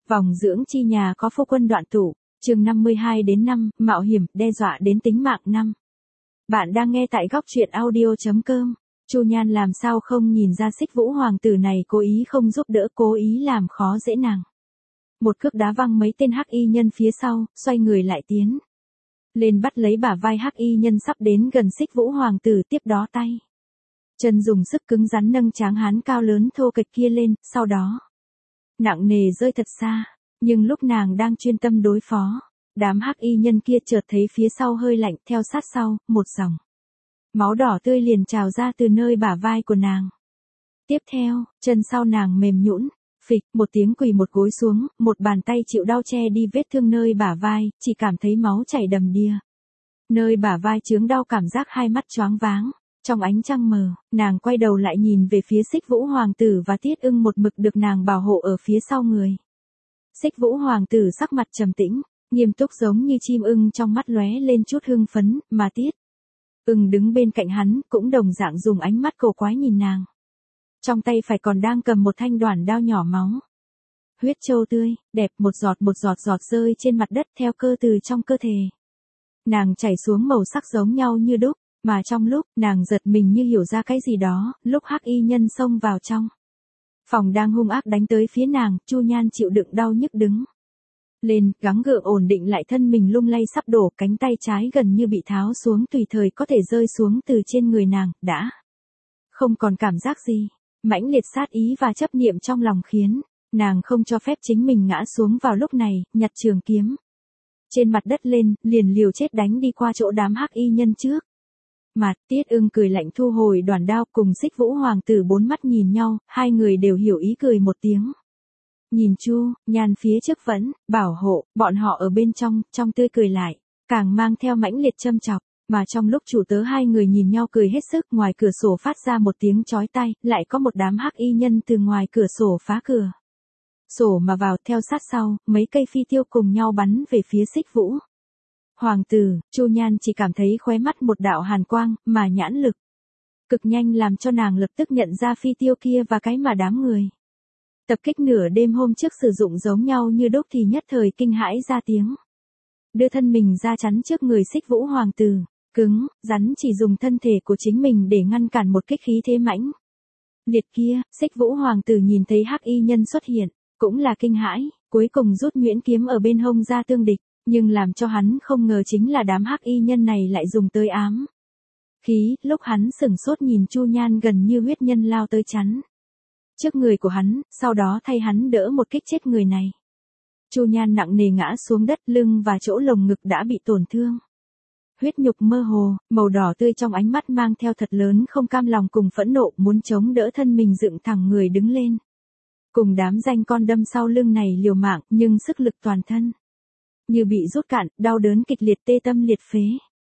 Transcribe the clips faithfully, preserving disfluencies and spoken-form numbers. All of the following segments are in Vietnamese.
Vòng dưỡng chi nhà có phu quân đoạn tụ, chương năm mươi hai đến năm, mạo hiểm, đe dọa đến tính mạng năm. Bạn đang nghe tại góc truyện audio chấm com. Chu Nhan làm sao không nhìn ra Xích Vũ hoàng tử này cố ý không giúp đỡ, cố ý làm khó dễ nàng. Một cước đá văng mấy tên hắc y nhân phía sau, xoay người lại tiến lên bắt lấy bả vai hắc y nhân sắp đến gần Xích Vũ hoàng tử, tiếp đó tay chân dùng sức cứng rắn nâng tráng hán cao lớn thô kệch kia lên, sau đó nặng nề rơi thật xa. Nhưng lúc nàng đang chuyên tâm đối phó, đám hắc y nhân kia chợt thấy phía sau hơi lạnh, theo sát sau, một dòng máu đỏ tươi liền trào ra từ nơi bả vai của nàng. Tiếp theo, chân sau nàng mềm nhũn, phịch, một tiếng quỳ một gối xuống, một bàn tay chịu đau che đi vết thương nơi bả vai, chỉ cảm thấy máu chảy đầm đìa. Nơi bả vai chướng đau, cảm giác hai mắt choáng váng. Trong ánh trăng mờ, nàng quay đầu lại nhìn về phía Xích Vũ hoàng tử và Tiết Ưng một mực được nàng bảo hộ ở phía sau người. Xích Vũ hoàng tử sắc mặt trầm tĩnh, nghiêm túc giống như chim ưng, trong mắt lóe lên chút hưng phấn, mà Tiết Ưng đứng bên cạnh hắn, cũng đồng dạng dùng ánh mắt cổ quái nhìn nàng. Trong tay phải còn đang cầm một thanh đoản đao nhỏ máu. Huyết trâu tươi, đẹp, một giọt một giọt giọt rơi trên mặt đất theo cơ từ trong cơ thể nàng chảy xuống, màu sắc giống nhau như đúc. Mà trong lúc nàng giật mình như hiểu ra cái gì đó, lúc hắc y nhân xông vào trong phòng đang hung ác đánh tới phía nàng, Chu Nhan chịu đựng đau nhức đứng lên, gắng gượng ổn định lại thân mình, lung lay sắp đổ, cánh tay trái gần như bị tháo xuống, tùy thời có thể rơi xuống từ trên người nàng, đã không còn cảm giác gì. Mãnh liệt sát ý và chấp niệm trong lòng khiến nàng không cho phép chính mình ngã xuống. Vào lúc này, nhặt trường kiếm trên mặt đất lên, liền liều chết đánh đi qua chỗ đám hắc y nhân trước mặt. Tiết Ưng cười lạnh thu hồi đoản đao, cùng Xích Vũ hoàng tử bốn mắt nhìn nhau, hai người đều hiểu ý cười một tiếng. Nhìn Chu Nhan phía trước vẫn bảo hộ bọn họ ở bên trong, trong tươi cười lại càng mang theo mãnh liệt châm chọc. Mà trong lúc chủ tớ hai người nhìn nhau cười hết sức, ngoài cửa sổ phát ra một tiếng chói tai, lại có một đám hắc y nhân từ ngoài cửa sổ phá cửa sổ mà vào, theo sát sau, mấy cây phi tiêu cùng nhau bắn về phía Xích Vũ hoàng tử. Chu Nhan chỉ cảm thấy khóe mắt một đạo hàn quang, mà nhãn lực cực nhanh làm cho nàng lập tức nhận ra phi tiêu kia và cái mà đám người tập kích nửa đêm hôm trước sử dụng giống nhau như đúc, thì nhất thời kinh hãi ra tiếng, đưa thân mình ra chắn trước người Xích Vũ hoàng tử, cứng rắn chỉ dùng thân thể của chính mình để ngăn cản một kích khí thế mãnh liệt kia. Xích Vũ hoàng tử nhìn thấy hắc y nhân xuất hiện, cũng là kinh hãi, cuối cùng rút nhuyễn kiếm ở bên hông ra tương địch. Nhưng làm cho hắn không ngờ chính là đám hắc y nhân này lại dùng tới ám khí. Lúc hắn sửng sốt nhìn Chu Nhan gần như huyết nhân lao tới chắn trước người của hắn, sau đó thay hắn đỡ một kích chết người này. Chu Nhan nặng nề ngã xuống đất, lưng và chỗ lồng ngực đã bị tổn thương. Huyết nhục mơ hồ, màu đỏ tươi trong ánh mắt mang theo thật lớn không cam lòng cùng phẫn nộ, muốn chống đỡ thân mình dựng thẳng người đứng lên. Cùng đám danh con đâm sau lưng này liều mạng, nhưng sức lực toàn thân như bị rút cạn, đau đớn kịch liệt, tê tâm liệt phế.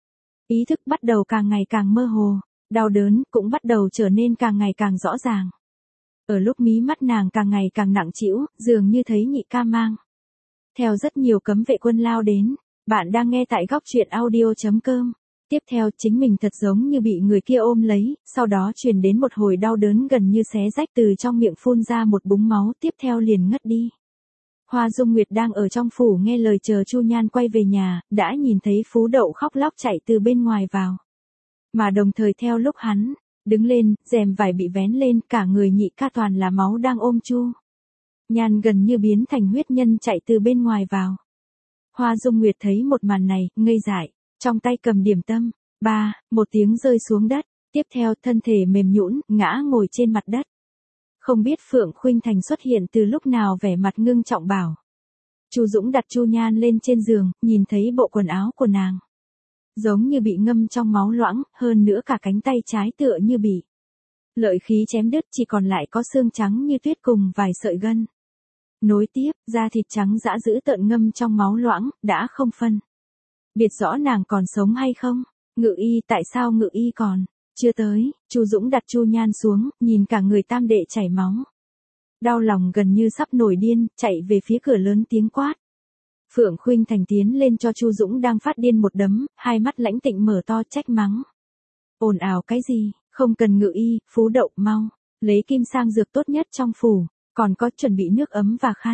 Ý thức bắt đầu càng ngày càng mơ hồ, đau đớn cũng bắt đầu trở nên càng ngày càng rõ ràng. Ở lúc mí mắt nàng càng ngày càng nặng trĩu, dường như thấy nhị ca mang theo rất nhiều cấm vệ quân lao đến. Bạn đang nghe tại góc truyện audio chấm com. Tiếp theo, chính mình thật giống như bị người kia ôm lấy, sau đó truyền đến một hồi đau đớn gần như xé rách, từ trong miệng phun ra một búng máu, tiếp theo liền ngất đi. Hoa Dung Nguyệt đang ở trong phủ nghe lời chờ Chu Nhan quay về nhà, đã nhìn thấy Phú Đậu khóc lóc chạy từ bên ngoài vào. Mà đồng thời theo lúc hắn đứng lên, rèm vải bị vén lên, cả người nhị ca toàn là máu đang ôm Chu Nhan gần như biến thành huyết nhân chạy từ bên ngoài vào. Hoa Dung Nguyệt thấy một màn này, ngây dại, trong tay cầm điểm tâm, ba, một tiếng rơi xuống đất, tiếp theo thân thể mềm nhũn, ngã ngồi trên mặt đất. Không biết Phượng Khuynh Thành xuất hiện từ lúc nào, vẻ mặt ngưng trọng bảo. Chu Dũng đặt Chu Nhan lên trên giường, nhìn thấy bộ quần áo của nàng giống như bị ngâm trong máu loãng, hơn nữa cả cánh tay trái tựa như bị lợi khí chém đứt, chỉ còn lại có xương trắng như tuyết cùng vài sợi gân nối tiếp, da thịt trắng dã dữ tợn ngâm trong máu loãng, đã không phân biệt rõ nàng còn sống hay không. Ngự y, tại sao Ngự y còn chưa tới? Chu Dũng đặt Chu Nhan xuống, nhìn cả người tam đệ chảy máu, đau lòng gần như sắp nổi điên, chạy về phía cửa lớn tiếng quát. Phượng Khuynh Thành tiến lên cho Chu Dũng đang phát điên một đấm, hai mắt lãnh tịnh mở to trách mắng. Ồn ào cái gì, không cần Ngự y, Phú Đậu mau lấy kim sang dược tốt nhất trong phủ, còn có chuẩn bị nước ấm và khăn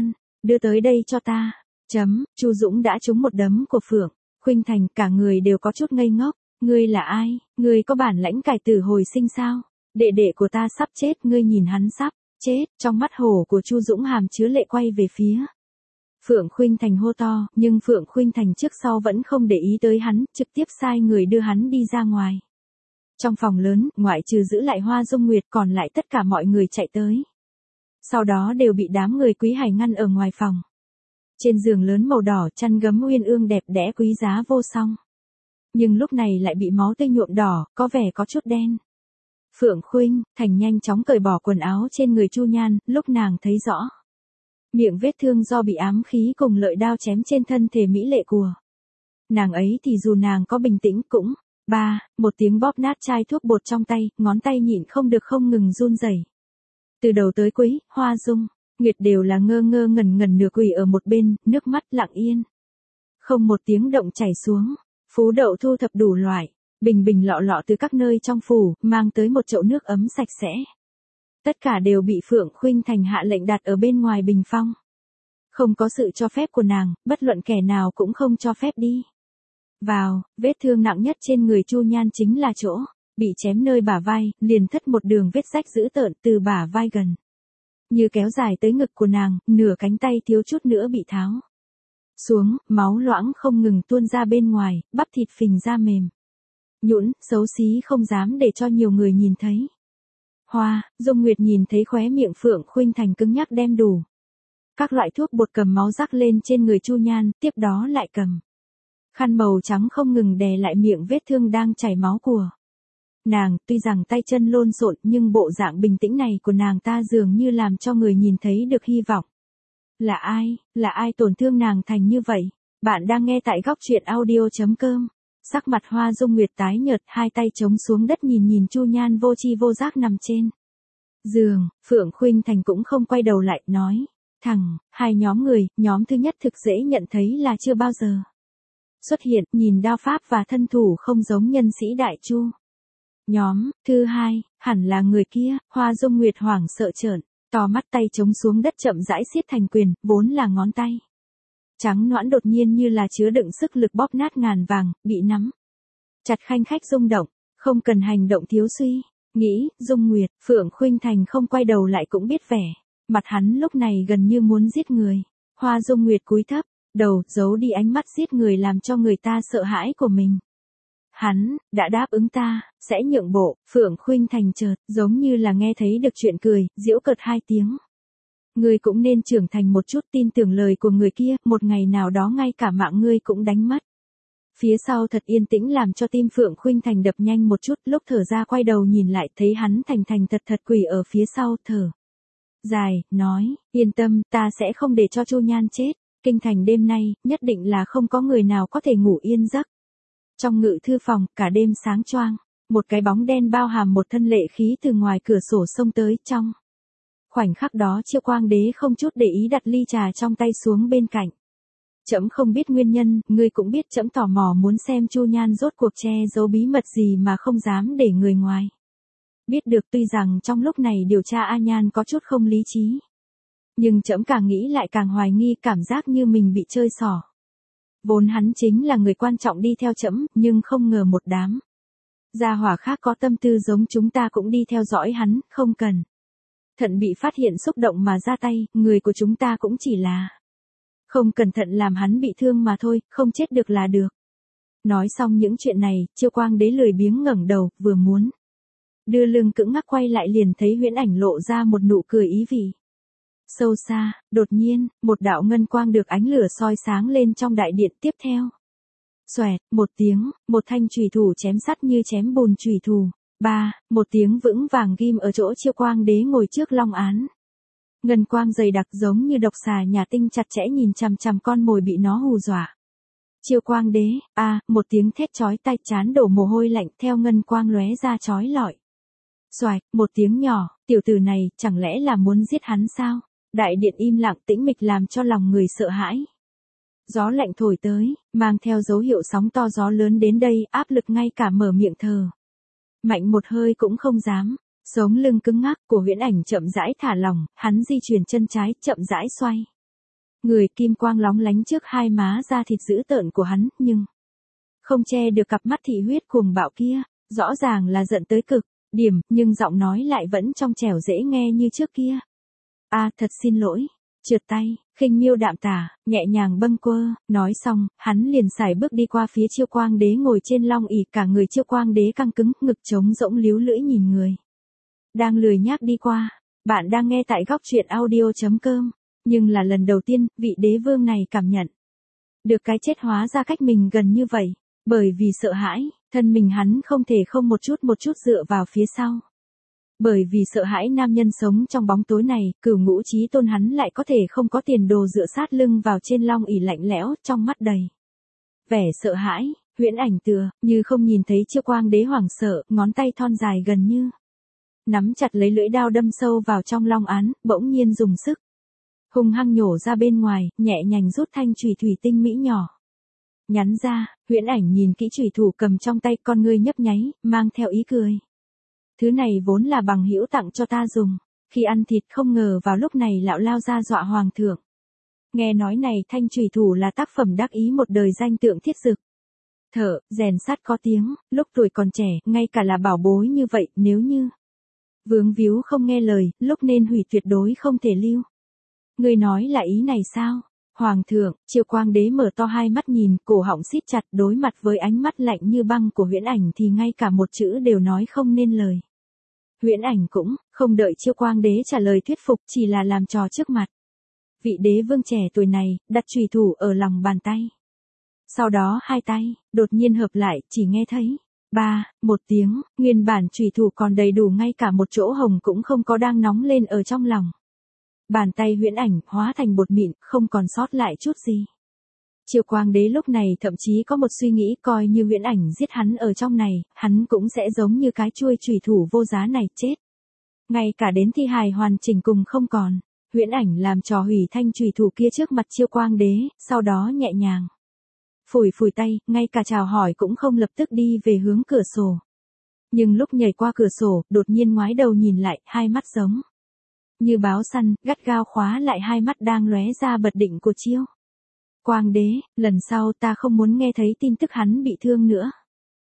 đưa tới đây cho ta. Chấm, Chu Dũng đã trúng một đấm của Phượng Khuynh Thành, cả người đều có chút ngây ngốc. Ngươi là ai? Ngươi có bản lãnh cải tử hồi sinh sao? Đệ đệ của ta sắp chết, ngươi nhìn hắn sắp chết. Trong mắt hổ của Chu Dũng hàm chứa lệ quay về phía Phượng Khuynh Thành hô to, nhưng Phượng Khuynh Thành trước sau vẫn không để ý tới hắn, trực tiếp sai người đưa hắn đi ra ngoài. Trong phòng lớn, ngoại trừ giữ lại Hoa Dung Nguyệt, còn lại tất cả mọi người chạy tới. Sau đó đều bị đám người Quý Hải ngăn ở ngoài phòng. Trên giường lớn màu đỏ, chăn gấm uyên ương đẹp đẽ quý giá vô song. Nhưng lúc này lại bị máu tươi nhuộm đỏ, có vẻ có chút đen. Phượng Khuynh Thành nhanh chóng cởi bỏ quần áo trên người Chu Nhan, lúc nàng thấy rõ miệng vết thương do bị ám khí cùng lợi đao chém trên thân thể mỹ lệ của nàng ấy, thì dù nàng có bình tĩnh cũng ba, một tiếng bóp nát chai thuốc bột trong tay, ngón tay nhịn không được không ngừng run rẩy. Từ đầu tới cuối, Hoa Dung Nguyệt đều là ngơ ngơ ngẩn ngẩn nửa quỳ ở một bên, nước mắt lặng yên, không một tiếng động chảy xuống. Phú Đậu thu thập đủ loại bình bình lọ lọ từ các nơi trong phủ, mang tới một chậu nước ấm sạch sẽ. Tất cả đều bị Phượng Khuynh Thành hạ lệnh đặt ở bên ngoài bình phong. Không có sự cho phép của nàng, bất luận kẻ nào cũng không cho phép đi vào. Vết thương nặng nhất trên người Chu Nhan chính là chỗ bị chém nơi bả vai, liền thất một đường vết rách dữ tợn từ bả vai gần như kéo dài tới ngực của nàng, nửa cánh tay thiếu chút nữa bị tháo xuống, máu loãng không ngừng tuôn ra bên ngoài, bắp thịt phình ra mềm nhũn, xấu xí không dám để cho nhiều người nhìn thấy. Hoa Dung Nguyệt nhìn thấy khóe miệng Phượng Khuynh Thành cứng nhắc đem đủ các loại thuốc bột cầm máu rắc lên trên người Chu Nhan, tiếp đó lại cầm khăn màu trắng không ngừng đè lại miệng vết thương đang chảy máu của nàng. Tuy rằng tay chân lộn xộn, nhưng bộ dạng bình tĩnh này của nàng ta dường như làm cho người nhìn thấy được hy vọng. Là ai, là ai tổn thương nàng thành như vậy? Bạn đang nghe tại góc truyện audio chấm com. Sắc mặt Hoa Dung Nguyệt tái nhợt, hai tay chống xuống đất nhìn nhìn Chu Nhan vô tri vô giác nằm trên giường. Phượng Khuynh Thành cũng không quay đầu lại, nói thẳng, hai nhóm người, nhóm thứ nhất thực dễ nhận thấy là chưa bao giờ xuất hiện, nhìn đao pháp và thân thủ không giống nhân sĩ Đại Chu. Nhóm thứ hai, hẳn là người kia. Hoa Dung Nguyệt hoảng sợ trợn to mắt, tay chống xuống đất chậm rãi siết thành quyền, vốn là ngón tay trắng nõn đột nhiên như là chứa đựng sức lực bóp nát ngàn vàng, bị nắm chặt khanh khách rung động. Không cần hành động thiếu suy nghĩ, Dung Nguyệt. Phượng Khuynh Thành không quay đầu lại cũng biết vẻ mặt hắn lúc này gần như muốn giết người. Hoa Dung Nguyệt cúi thấp đầu, giấu đi ánh mắt giết người làm cho người ta sợ hãi của mình. Hắn đã đáp ứng ta sẽ nhượng bộ. Phượng Khuynh Thành chợt giống như là nghe thấy được chuyện cười, giễu cợt hai tiếng. Ngươi cũng nên trưởng thành một chút, tin tưởng lời của người kia, một ngày nào đó ngay cả mạng ngươi cũng đánh mất. Phía sau thật yên tĩnh làm cho tim Phượng Khuynh Thành đập nhanh một chút, lúc thở ra quay đầu nhìn lại thấy hắn thành thành thật thật quỳ ở phía sau, thở dài, nói, yên tâm, ta sẽ không để cho Chu Nhan chết. Kinh thành đêm nay, nhất định là không có người nào có thể ngủ yên giấc. Trong ngự thư phòng, cả đêm sáng choang, một cái bóng đen bao hàm một thân lệ khí từ ngoài cửa sổ xông tới. Trong khoảnh khắc đó Chiêu Quang Đế không chút để ý đặt ly trà trong tay xuống bên cạnh. Trẫm không biết nguyên nhân, ngươi cũng biết trẫm tò mò muốn xem Chu Nhan rốt cuộc che giấu bí mật gì mà không dám để người ngoài biết được. Tuy rằng trong lúc này điều tra A Nhan có chút không lý trí, nhưng trẫm càng nghĩ lại càng hoài nghi, cảm giác như mình bị chơi xỏ. Vốn hắn chính là người quan trọng đi theo trẫm, nhưng không ngờ một đám gia hỏa khác có tâm tư giống chúng ta cũng đi theo dõi hắn, không cần thận bị phát hiện xúc động mà ra tay, người của chúng ta cũng chỉ là không cẩn thận làm hắn bị thương mà thôi, không chết được là được. Nói xong những chuyện này, Chiêu Quang Đế lười biếng ngẩng đầu, vừa muốn đưa lưng cưỡng ngắc quay lại liền thấy Huyễn Ảnh lộ ra một nụ cười ý vị sâu xa. Đột nhiên, một đạo ngân quang được ánh lửa soi sáng lên trong đại điện, tiếp theo xoẹt một tiếng, một thanh chùy thủ chém sắt như chém bùn chùy thủ. Ba, một tiếng vững vàng ghim ở chỗ Chiêu Quang Đế ngồi trước long án. Ngân quang dày đặc giống như độc xà nhà tinh chặt chẽ nhìn chằm chằm con mồi bị nó hù dọa. Chiêu Quang Đế, a, à, một tiếng thét chói tai, chán đổ mồ hôi lạnh, theo ngân quang lóe ra chói lọi. Xoẹt, một tiếng nhỏ, tiểu tử này, chẳng lẽ là muốn giết hắn sao? Đại điện im lặng tĩnh mịch làm cho lòng người sợ hãi. Gió lạnh thổi tới, mang theo dấu hiệu sóng to gió lớn đến đây, áp lực ngay cả mở miệng thở mạnh một hơi cũng không dám. Sống lưng cứng ngắc của Huyễn Ảnh chậm rãi thả lỏng, hắn di chuyển chân trái, chậm rãi xoay Người kim quang lóng lánh trước hai má da thịt dữ tợn của hắn, nhưng không che được cặp mắt thị huyết cuồng bạo kia, rõ ràng là giận tới cực điểm, nhưng giọng nói lại vẫn trong trẻo dễ nghe như trước kia. A, à, thật xin lỗi. Trượt tay, khinh miêu đạm tả, nhẹ nhàng bâng quơ, nói xong, hắn liền sải bước đi qua phía Chiêu Quang Đế ngồi trên long ỷ, cả người Chiêu Quang Đế căng cứng, ngực trống rỗng líu lưỡi nhìn người đang lười nhác đi qua. Bạn đang nghe tại góc truyện audio chấm com, nhưng là lần đầu tiên, vị đế vương này cảm nhận được cái chết hóa ra cách mình gần như vậy, bởi vì sợ hãi, thân mình hắn không thể không một chút một chút dựa vào phía sau. Bởi vì sợ hãi nam nhân sống trong bóng tối này, Cửu Ngũ Chí Tôn hắn lại có thể không có tiền đồ dựa sát lưng vào trên long ỷ lạnh lẽo, trong mắt đầy vẻ sợ hãi. Huyễn Ảnh tựa như không nhìn thấy Chiêu Quang Đế hoảng sợ, ngón tay thon dài gần như nắm chặt lấy lưỡi đao đâm sâu vào trong long án, bỗng nhiên dùng sức hung hăng nhổ ra bên ngoài, nhẹ nhàng rút thanh chùy thủy tinh mỹ nhỏ nhắn ra. Huyễn Ảnh nhìn kỹ chùy thủ cầm trong tay, con ngươi nhấp nháy, mang theo ý cười. Thứ này vốn là bằng hữu tặng cho ta dùng, khi ăn thịt không ngờ vào lúc này lão lao ra dọa hoàng thượng. Nghe nói này thanh chùy thủ là tác phẩm đắc ý một đời danh tượng Thiết Dực. Thở, rèn sắt có tiếng, lúc tuổi còn trẻ, ngay cả là bảo bối như vậy, nếu như vướng víu không nghe lời, lúc nên hủy tuyệt đối không thể lưu. Ngươi nói là ý này sao? Hoàng thượng, Chiêu Quang Đế mở to hai mắt nhìn, cổ họng siết chặt, đối mặt với ánh mắt lạnh như băng của Huyễn Ảnh thì ngay cả một chữ đều nói không nên lời. Huyễn Ảnh cũng không đợi Chiêu Quang Đế trả lời thuyết phục, chỉ là làm trò trước mặt vị đế vương trẻ tuổi này, đặt chùy thủ ở lòng bàn tay. Sau đó hai tay đột nhiên hợp lại, chỉ nghe thấy ba, một tiếng, nguyên bản chùy thủ còn đầy đủ, ngay cả một chỗ hồng cũng không có, đang nóng lên ở trong lòng bàn tay Huyễn Ảnh, hóa thành bột mịn, không còn sót lại chút gì. Chiêu Quang Đế lúc này thậm chí có một suy nghĩ, coi như Huyễn Ảnh giết hắn ở trong này, hắn cũng sẽ giống như cái chuôi chùy thủ vô giá này chết. Ngay cả đến thi hài hoàn chỉnh cùng không còn. Huyễn Ảnh làm trò hủy thanh chùy thủ kia trước mặt Chiêu Quang Đế, sau đó nhẹ nhàng phủi phủi tay, ngay cả chào hỏi cũng không, lập tức đi về hướng cửa sổ. Nhưng lúc nhảy qua cửa sổ, đột nhiên ngoái đầu nhìn lại, hai mắt giống như báo săn, gắt gao khóa lại hai mắt đang lóe ra bật định của Chiêu Quang Đế. Lần sau ta không muốn nghe thấy tin tức hắn bị thương nữa.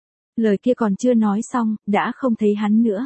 Lời kia còn chưa nói xong, đã không thấy hắn nữa.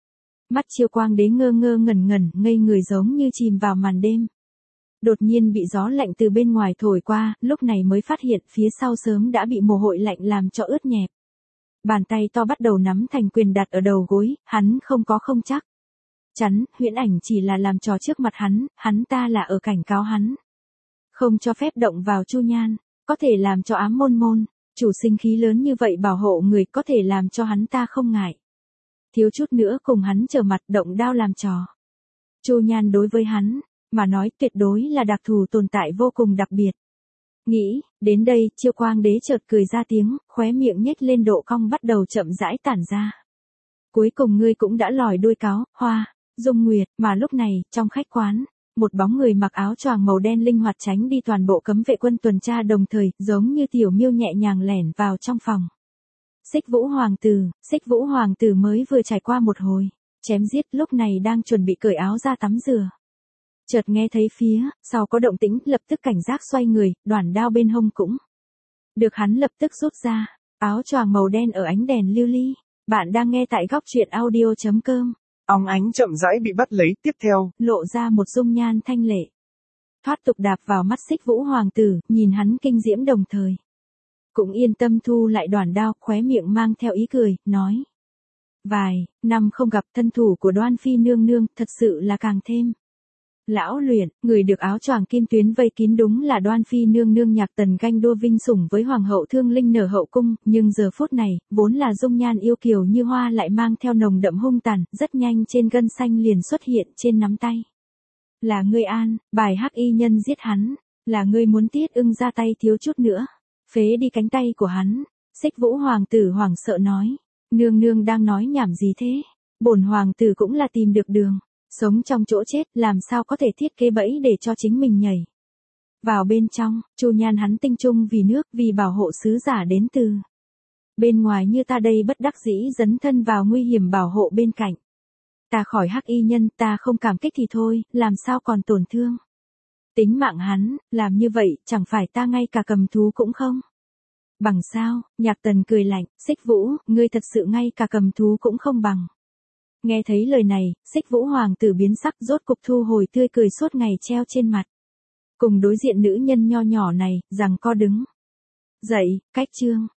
Mắt Chiêu Quang Đế ngơ ngơ ngẩn ngẩn, ngây người giống như chìm vào màn đêm. Đột nhiên bị gió lạnh từ bên ngoài thổi qua, lúc này mới phát hiện phía sau sớm đã bị mồ hôi lạnh làm cho ướt nhẹp. Bàn tay to bắt đầu nắm thành quyền đặt ở đầu gối, hắn không có không chắc chắn, Huyễn Ảnh chỉ là làm trò trước mặt hắn, hắn ta là ở cảnh cáo hắn không cho phép động vào Chu Nhan, có thể làm cho ám môn môn chủ sinh khí lớn như vậy bảo hộ người, có thể làm cho hắn ta không ngại thiếu chút nữa cùng hắn trở mặt động đao làm trò. Chu Nhan đối với hắn mà nói tuyệt đối là đặc thù tồn tại vô cùng đặc biệt. Nghĩ đến đây, Chiêu Quang Đế chợt cười ra tiếng, khóe miệng nhếch lên độ cong bắt đầu chậm rãi tản ra. Cuối cùng ngươi cũng đã lòi đuôi cáo, Hoa Dung Nguyệt. Mà lúc này, trong khách quán, một bóng người mặc áo choàng màu đen linh hoạt tránh đi toàn bộ cấm vệ quân tuần tra, đồng thời giống như tiểu miêu nhẹ nhàng lẻn vào trong phòng. Xích Vũ Hoàng tử. Xích Vũ Hoàng tử mới vừa trải qua một hồi chém giết, lúc này đang chuẩn bị cởi áo ra tắm rửa. Chợt nghe thấy phía sau có động tĩnh, lập tức cảnh giác xoay người, đoản đao bên hông cũng được hắn lập tức rút ra. Áo choàng màu đen ở ánh đèn lưu ly. Bạn đang nghe tại góc truyện audio chấm com. Óng ánh chậm rãi bị bắt lấy, tiếp theo lộ ra một dung nhan thanh lệ, thoát tục đạp vào mắt Xích Vũ Hoàng tử, nhìn hắn kinh diễm đồng thời cũng yên tâm thu lại đoản đao, khóe miệng mang theo ý cười, nói: Vài năm không gặp, thân thủ của Đoan Phi nương nương thật sự là càng thêm lão luyện. Người được áo choàng kim tuyến vây kín đúng là Đoan Phi nương nương Nhạc Tần ganh đua vinh sủng với Hoàng hậu Thương Linh nở hậu cung, nhưng giờ phút này, vốn là dung nhan yêu kiều như hoa lại mang theo nồng đậm hung tàn, rất nhanh trên gân xanh liền xuất hiện trên nắm tay. Là ngươi An, bài hắc y nhân giết hắn, là ngươi muốn Tiết Ưng ra tay thiếu chút nữa phế đi cánh tay của hắn. Xích Vũ Hoàng tử hoảng sợ nói: Nương nương đang nói nhảm gì thế? Bổn hoàng tử cũng là tìm được đường sống trong chỗ chết, làm sao có thể thiết kế bẫy để cho chính mình nhảy vào bên trong. Chu Nhan hắn tinh trung vì nước, vì bảo hộ sứ giả đến từ bên ngoài như ta đây bất đắc dĩ dấn thân vào nguy hiểm bảo hộ bên cạnh ta khỏi hắc y nhân, ta không cảm kích thì thôi, làm sao còn tổn thương Tính mạng hắn, làm như vậy, chẳng phải ta ngay cả cầm thú cũng không? Bằng sao? Nhạc Tần cười lạnh, Xích Vũ, ngươi thật sự ngay cả cầm thú cũng không bằng. Nghe thấy lời này, Xích Vũ hoàng tử biến sắc, rốt cục thu hồi tươi cười suốt ngày treo trên mặt. Cùng đối diện nữ nhân nho nhỏ này, rằng co đứng dậy, cách chương.